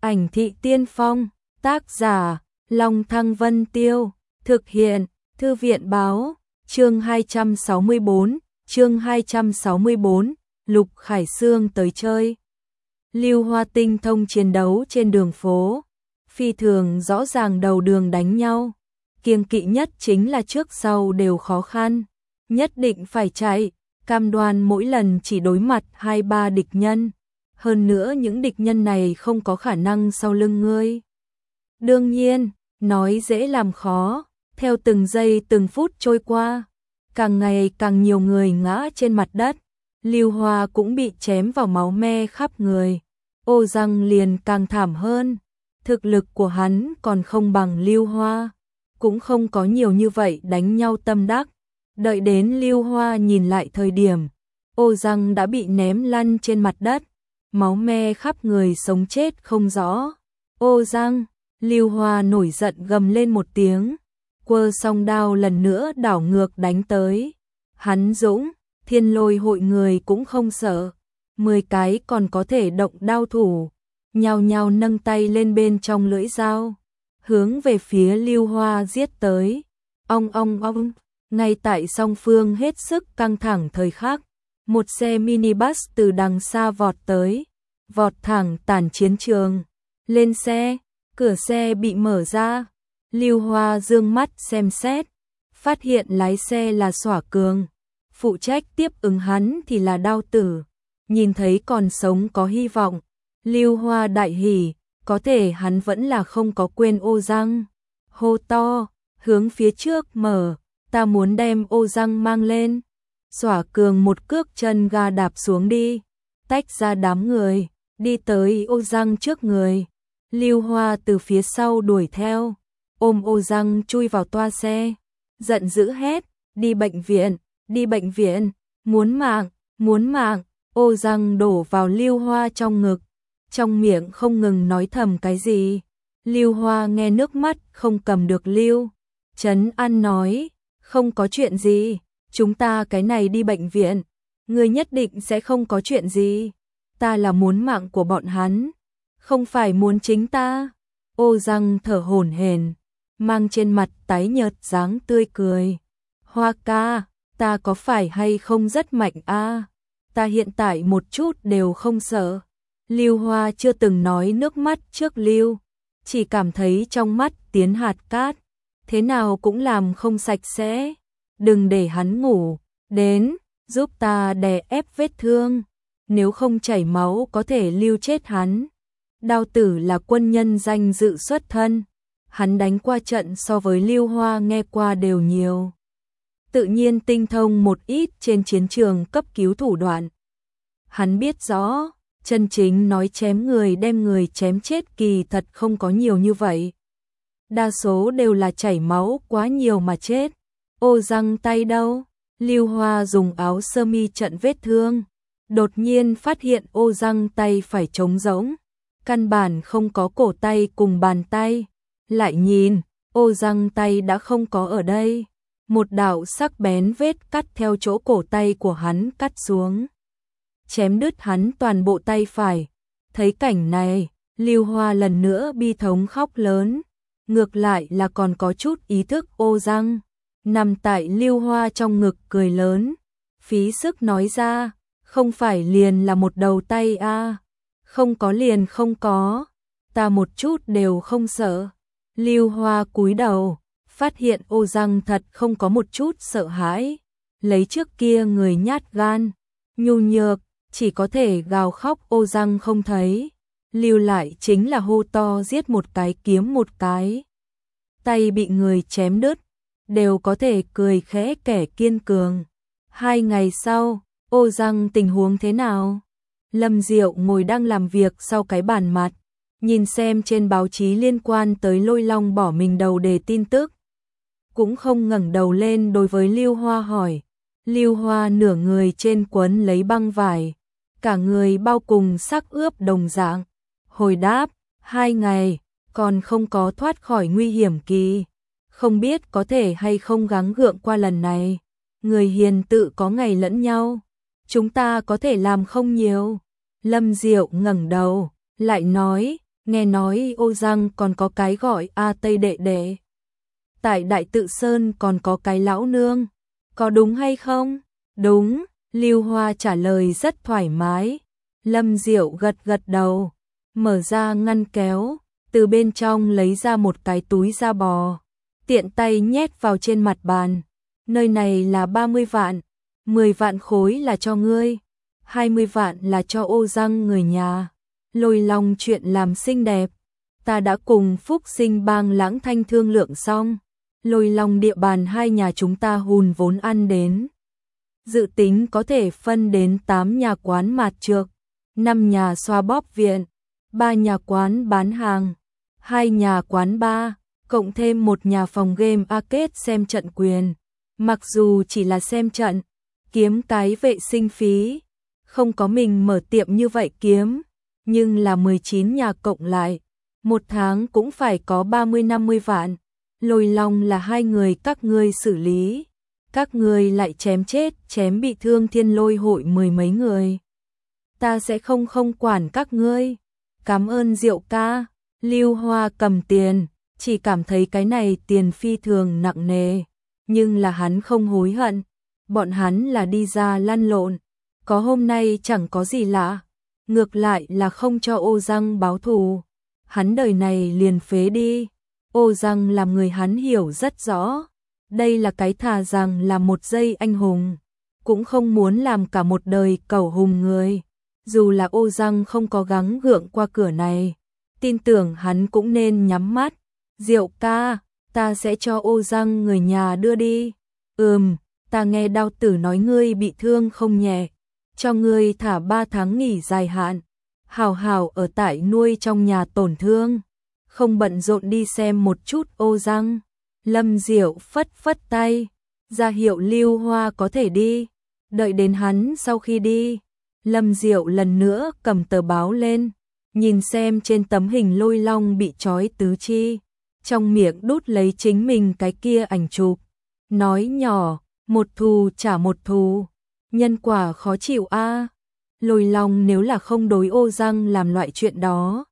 Ảnh thị tiên phong, tác giả, Long Thăng Vân Tiêu, thực hiện, Thư viện báo, chương 264, Lục Khải Sương tới chơi. Lưu Hoa tinh thông chiến đấu trên đường phố, phi thường rõ ràng đầu đường đánh nhau, kiêng kỵ nhất chính là trước sau đều khó khăn, nhất định phải chạy, cam đoan mỗi lần chỉ đối mặt 2-3 địch nhân, hơn nữa những địch nhân này không có khả năng sau lưng ngươi. Đương nhiên, nói dễ làm khó, theo từng giây từng phút trôi qua, càng ngày càng nhiều người ngã trên mặt đất, Lưu Hoa cũng bị chém vào máu me khắp người, Ô Giang liền càng thảm hơn, thực lực của hắn còn không bằng Lưu Hoa, cũng không có nhiều như vậy đánh nhau tâm đắc, đợi đến Lưu Hoa nhìn lại thời điểm, Ô Giang đã bị ném lăn trên mặt đất, máu me khắp người sống chết không rõ. Ô Giang, Lưu Hoa nổi giận gầm lên một tiếng, quơ song đao lần nữa đảo ngược đánh tới. Hắn dũng, Thiên Lôi hội người cũng không sợ, 10 cái còn có thể động đao thủ, nhao nhao nâng tay lên bên trong lưỡi dao, hướng về phía Lưu Hoa giết tới. Ong ong ong, ngay tại song phương hết sức căng thẳng thời khắc, một xe minibus từ đằng xa vọt tới, vọt thẳng tản chiến trường. Lên xe, cửa xe bị mở ra, Lưu Hoa dương mắt xem xét, phát hiện lái xe là Xỏa Cường, phụ trách tiếp ứng hắn thì là Đao Tử. Nhìn thấy còn sống có hy vọng, Lưu Hoa đại hỉ, có thể hắn vẫn là không có quên Ô Giang. Hô to, hướng phía trước mở, ta muốn đem Ô Giang mang lên. Xỏa Cường một cước chân ga đạp xuống đi, tách ra đám người, đi tới Ô Giang trước người. Lưu Hoa từ phía sau đuổi theo, ôm Ô Giang chui vào toa xe, giận dữ hét, đi bệnh viện, muốn mạng. Ô Giang đổ vào Lưu Hoa trong ngực, trong miệng không ngừng nói thầm cái gì. Lưu Hoa nghe nước mắt không cầm được lưu. Trấn An nói, không có chuyện gì, chúng ta cái này đi bệnh viện, người nhất định sẽ không có chuyện gì. Ta là muốn mạng của bọn hắn, không phải muốn chính ta. Ô Giang thở hổn hển, mang trên mặt tái nhợt dáng tươi cười. Hoa ca, ta có phải hay không rất mạnh a? Ta hiện tại một chút đều không sợ. Lưu Hoa chưa từng nói nước mắt trước Lưu, chỉ cảm thấy trong mắt tiến hạt cát, thế nào cũng làm không sạch sẽ. Đừng để hắn ngủ, đến, giúp ta đè ép vết thương, nếu không chảy máu có thể lưu chết hắn. Đao Tử là quân nhân danh dự xuất thân, hắn đánh qua trận so với Lưu Hoa nghe qua đều nhiều, tự nhiên tinh thông một ít trên chiến trường cấp cứu thủ đoạn. Hắn biết rõ, chân chính nói chém người đem người chém chết kỳ thật không có nhiều như vậy. Đa số đều là chảy máu quá nhiều mà chết. Ô Giang tay đâu? Lưu Hoa dùng áo sơ mi chặn vết thương, đột nhiên phát hiện Ô Giang tay phải trống rỗng, căn bản không có cổ tay cùng bàn tay. Lại nhìn, Ô Giang tay đã không có ở đây. Một đạo sắc bén vết cắt theo chỗ cổ tay của hắn cắt xuống, chém đứt hắn toàn bộ tay phải. Thấy cảnh này, Lưu Hoa lần nữa bi thống khóc lớn, ngược lại là còn có chút ý thức. Ô Giang nằm tại Lưu Hoa trong ngực cười lớn, phí sức nói ra, không phải liền là một đầu tay a? Không có liền không có, ta một chút đều không sợ. Lưu Hoa cúi đầu, phát hiện Ô Giang thật không có một chút sợ hãi, lấy trước kia người nhát gan, nhu nhược, chỉ có thể gào khóc. Ô Giang không thấy, lưu lại chính là hô to giết một cái kiếm một cái. Tay bị người chém đứt, đều có thể cười khẽ kẻ kiên cường. 2 ngày sau, Ô Giang tình huống thế nào? Lâm Diệu ngồi đang làm việc sau cái bàn mặt, nhìn xem trên báo chí liên quan tới Lôi Long bỏ mình đầu đề tin tức, cũng không ngẩng đầu lên đối với Lưu Hoa hỏi. Lưu Hoa nửa người trên quấn lấy băng vải, cả người bao cùng xác ướp đồng dạng, hồi đáp, 2 ngày, còn không có thoát khỏi nguy hiểm kỳ, không biết có thể hay không gắng gượng qua lần này. Người hiền tự có ngày lẫn nhau, chúng ta có thể làm không nhiều. Lâm Diệu ngẩng đầu, lại nói, Nghe nói Ô Giang còn có cái gọi A Tây Đệ Đệ. Tại Đại Tự Sơn còn có cái lão nương. Có đúng hay không? Đúng, Lưu Hoa trả lời rất thoải mái. Lâm Diệu gật gật đầu, mở ra ngăn kéo, từ bên trong lấy ra một cái túi da bò, tiện tay nhét vào trên mặt bàn. Nơi này là 30 vạn, 10 vạn khối là cho ngươi, 20 vạn là cho Ô Giang người nhà. Lôi Long chuyện làm xinh đẹp, ta đã cùng Phúc Sinh Bang Lãng Thanh thương lượng xong. Lôi Long địa bàn hai nhà chúng ta hùn vốn ăn đến. Dự tính có thể phân đến 8 nhà quán mạt trược, 5 nhà xoa bóp viện, 3 nhà quán bán hàng, 2 nhà quán bar, cộng thêm một nhà phòng game arcade xem trận quyền. Mặc dù chỉ là xem trận, kiếm cái vệ sinh phí, không có mình mở tiệm như vậy kiếm, nhưng là 19 nhà cộng lại, một tháng cũng phải có 30-50 vạn. Lôi Long là hai người các ngươi xử lý, các ngươi lại chém chết, chém bị thương Thiên Lôi hội 10 mấy người. Ta sẽ không quản các ngươi. Cảm ơn Diệu ca. Lưu Hoa cầm tiền, chỉ cảm thấy cái này tiền phi thường nặng nề, nhưng là hắn không hối hận. Bọn hắn là đi ra lăn lộn, có hôm nay chẳng có gì lạ, ngược lại là không cho Ô Giang báo thù. Hắn đời này liền phế đi. Ô Giang làm người hắn hiểu rất rõ, đây là cái thà rằng là một giây anh hùng, cũng không muốn làm cả một đời cẩu hùng người. Dù là Ô Giang không có gắng gượng qua cửa này, tin tưởng hắn cũng nên nhắm mắt. Diệu ca, ta sẽ cho Ô Giang người nhà đưa đi. Ta nghe Đao Tử nói ngươi bị thương không nhẹ, cho ngươi thả 3 tháng nghỉ dài hạn, hào hào ở tại nuôi trong nhà tổn thương, không bận rộn đi xem một chút Ô Giang. Lâm Diệu phất phất tay, ra hiệu Lưu Hoa có thể đi. Đợi đến hắn sau khi đi, Lâm Diệu lần nữa cầm tờ báo lên, nhìn xem trên tấm hình Lôi Long bị trói tứ chi, trong miệng đút lấy chính mình cái kia ảnh chụp, nói nhỏ, một thù trả một thù, nhân quả khó chịu a. Lôi Long nếu là không đối Ô Giang làm loại chuyện đó,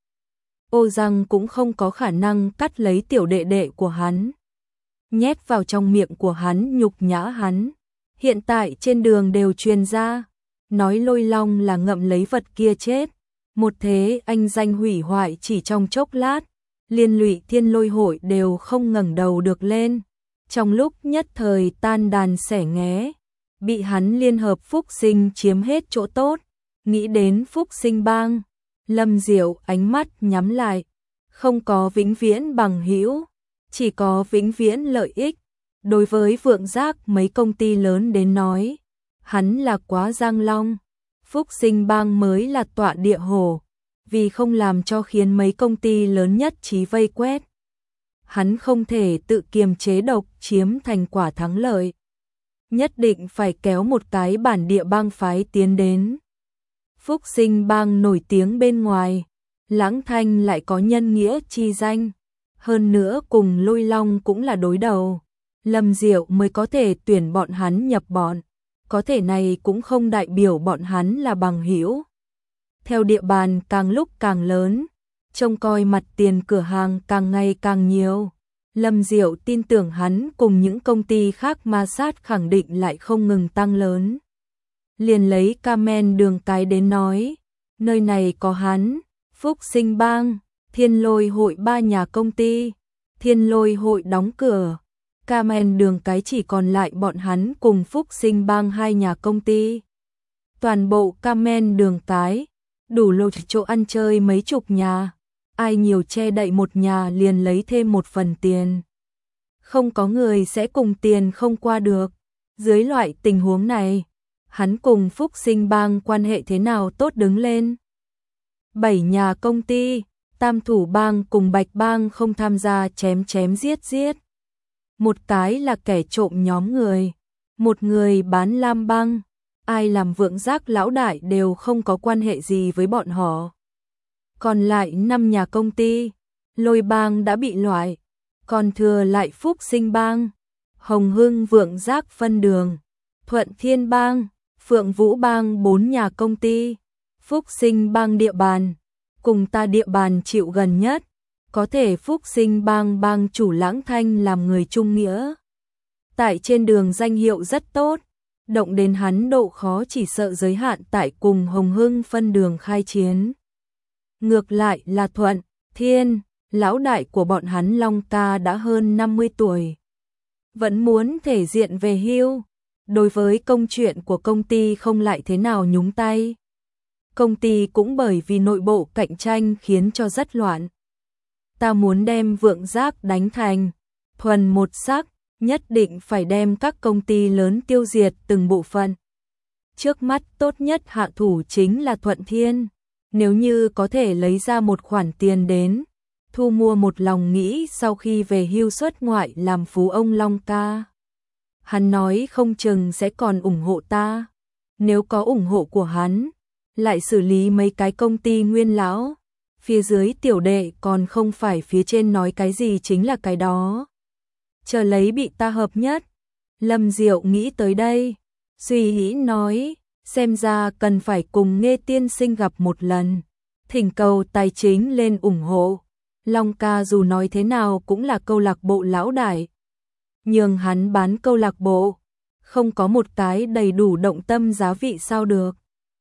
Ô Giang cũng không có khả năng cắt lấy tiểu đệ đệ của hắn, nhét vào trong miệng của hắn nhục nhã hắn. Hiện tại trên đường đều truyền ra, nói Lôi Long là ngậm lấy vật kia chết, một thế anh danh hủy hoại chỉ trong chốc lát, liên lụy Thiên Lôi hội đều không ngẩng đầu được lên. Trong lúc nhất thời tan đàn xẻ nghé, bị hắn liên hợp Phúc Sinh chiếm hết chỗ tốt. Nghĩ đến Phúc Sinh Bang, Lâm Diệu ánh mắt nhắm lại, không có vĩnh viễn bằng hữu, chỉ có vĩnh viễn lợi ích. Đối với Vượng Giác mấy công ty lớn đến nói, hắn là quá Giang Long, Phúc Sinh Bang mới là tọa địa hổ, vì không làm cho khiến mấy công ty lớn nhất trí vây quét. Hắn không thể tự kiềm chế độc chiếm thành quả thắng lợi, nhất định phải kéo một cái bản địa bang phái tiến đến. Phúc Sinh Bang nổi tiếng bên ngoài, Lãng Thanh lại có nhân nghĩa chi danh, hơn nữa cùng Lôi Long cũng là đối đầu, Lâm Diệu mới có thể tuyển bọn hắn nhập bọn, có thể này cũng không đại biểu bọn hắn là bằng hữu. Theo địa bàn càng lúc càng lớn, trông coi mặt tiền cửa hàng càng ngày càng nhiều, Lâm Diệu tin tưởng hắn cùng những công ty khác ma sát khẳng định lại không ngừng tăng lớn. Liền lấy Kamen Đường cái đến nói, nơi này có hắn, Phúc Sinh Bang, Thiên Lôi hội 3 nhà công ty, Thiên Lôi hội đóng cửa, Kamen Đường cái chỉ còn lại bọn hắn cùng Phúc Sinh Bang 2 nhà công ty. Toàn bộ Kamen Đường cái, đủ lột chỗ ăn chơi mấy chục nhà, ai nhiều che đậy một nhà liền lấy thêm một phần tiền. Không có người sẽ cùng tiền không qua được. Dưới loại tình huống này, hắn cùng Phúc Sinh Bang quan hệ thế nào tốt đứng lên. 7 nhà công ty, Tam Thủ Bang cùng Bạch Bang không tham gia chém chém giết giết. Một cái là kẻ trộm nhóm người, một người bán lam băng, ai làm Vượng Giác lão đại đều không có quan hệ gì với bọn họ. Còn lại 5 nhà công ty, Lôi Bang đã bị loại, còn thừa lại Phúc Sinh Bang, Hồng Hưng Vượng Giác phân đường, Thuận Thiên Bang, Phượng Vũ Bang 4 nhà công ty, Phúc Sinh Bang địa bàn, cùng ta địa bàn chịu gần nhất, có thể phúc sinh bang chủ Lãng Thanh làm người trung nghĩa. Tại trên đường danh hiệu rất tốt, động đến hắn độ khó chỉ sợ giới hạn tại cùng Hồng Hưng phân đường khai chiến. Ngược lại là Thuận Thiên, lão đại của bọn hắn Long Ca đã hơn 50 tuổi. Vẫn muốn thể diện về hưu, đối với công chuyện của công ty không lại thế nào nhúng tay. Công ty cũng bởi vì nội bộ cạnh tranh khiến cho rất loạn. Ta muốn đem Vượng Giác đánh thành thuần một sắc, nhất định phải đem các công ty lớn tiêu diệt từng bộ phận. Trước mắt tốt nhất hạ thủ chính là Thuận Thiên, nếu như có thể lấy ra một khoản tiền đến, thu mua một lòng nghĩ sau khi về hưu xuất ngoại làm phú ông Long Ca. Hắn nói không chừng sẽ còn ủng hộ ta, nếu có ủng hộ của hắn, lại xử lý mấy cái công ty nguyên lão, phía dưới tiểu đệ còn không phải phía trên nói cái gì chính là cái đó. Chờ lấy bị ta hợp nhất. Lâm Diệu nghĩ tới đây, suy nghĩ nói, xem ra cần phải cùng Nghê tiên sinh gặp một lần, thỉnh cầu tài chính lên ủng hộ. Long Ca dù nói thế nào cũng là câu lạc bộ lão đại, nhường hắn bán câu lạc bộ, không có một cái đầy đủ động tâm giá vị sao được.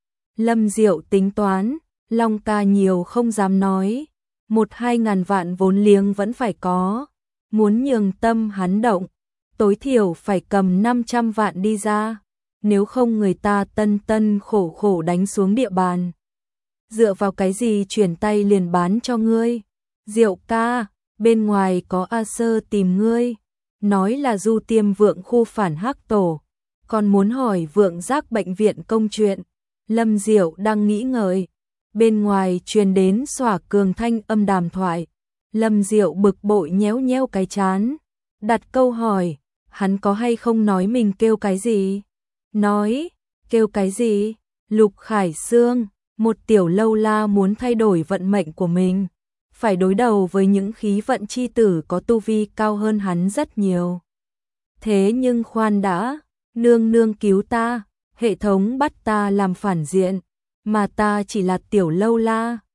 Lâm Diệu tính toán, Long Ca nhiều không dám nói, 1-2 ngàn vạn vốn liếng vẫn phải có, muốn nhường tâm hắn động, tối thiểu phải cầm 500 vạn đi ra, nếu không người ta tân khổ đánh xuống địa bàn. Dựa vào cái gì chuyển tay liền bán cho ngươi? Diệu ca, bên ngoài có A Sơ tìm ngươi, nói là Du Tiêm Vượng khu phản hắc tổ, còn muốn hỏi Vượng Giác bệnh viện công chuyện. Lâm Diệu đang nghĩ ngợi, bên ngoài truyền đến xòa cường thanh âm đàm thoại. Lâm Diệu bực bội nhéo nhéo cái chán, đặt câu hỏi, hắn có hay không nói mình kêu cái gì? Nói, kêu cái gì? Lục Khải Sương, một tiểu lâu la muốn thay đổi vận mệnh của mình, phải đối đầu với những khí vận chi tử có tu vi cao hơn hắn rất nhiều. Thế nhưng khoan đã, nương nương cứu ta, hệ thống bắt ta làm phản diện, mà ta chỉ là tiểu lâu la,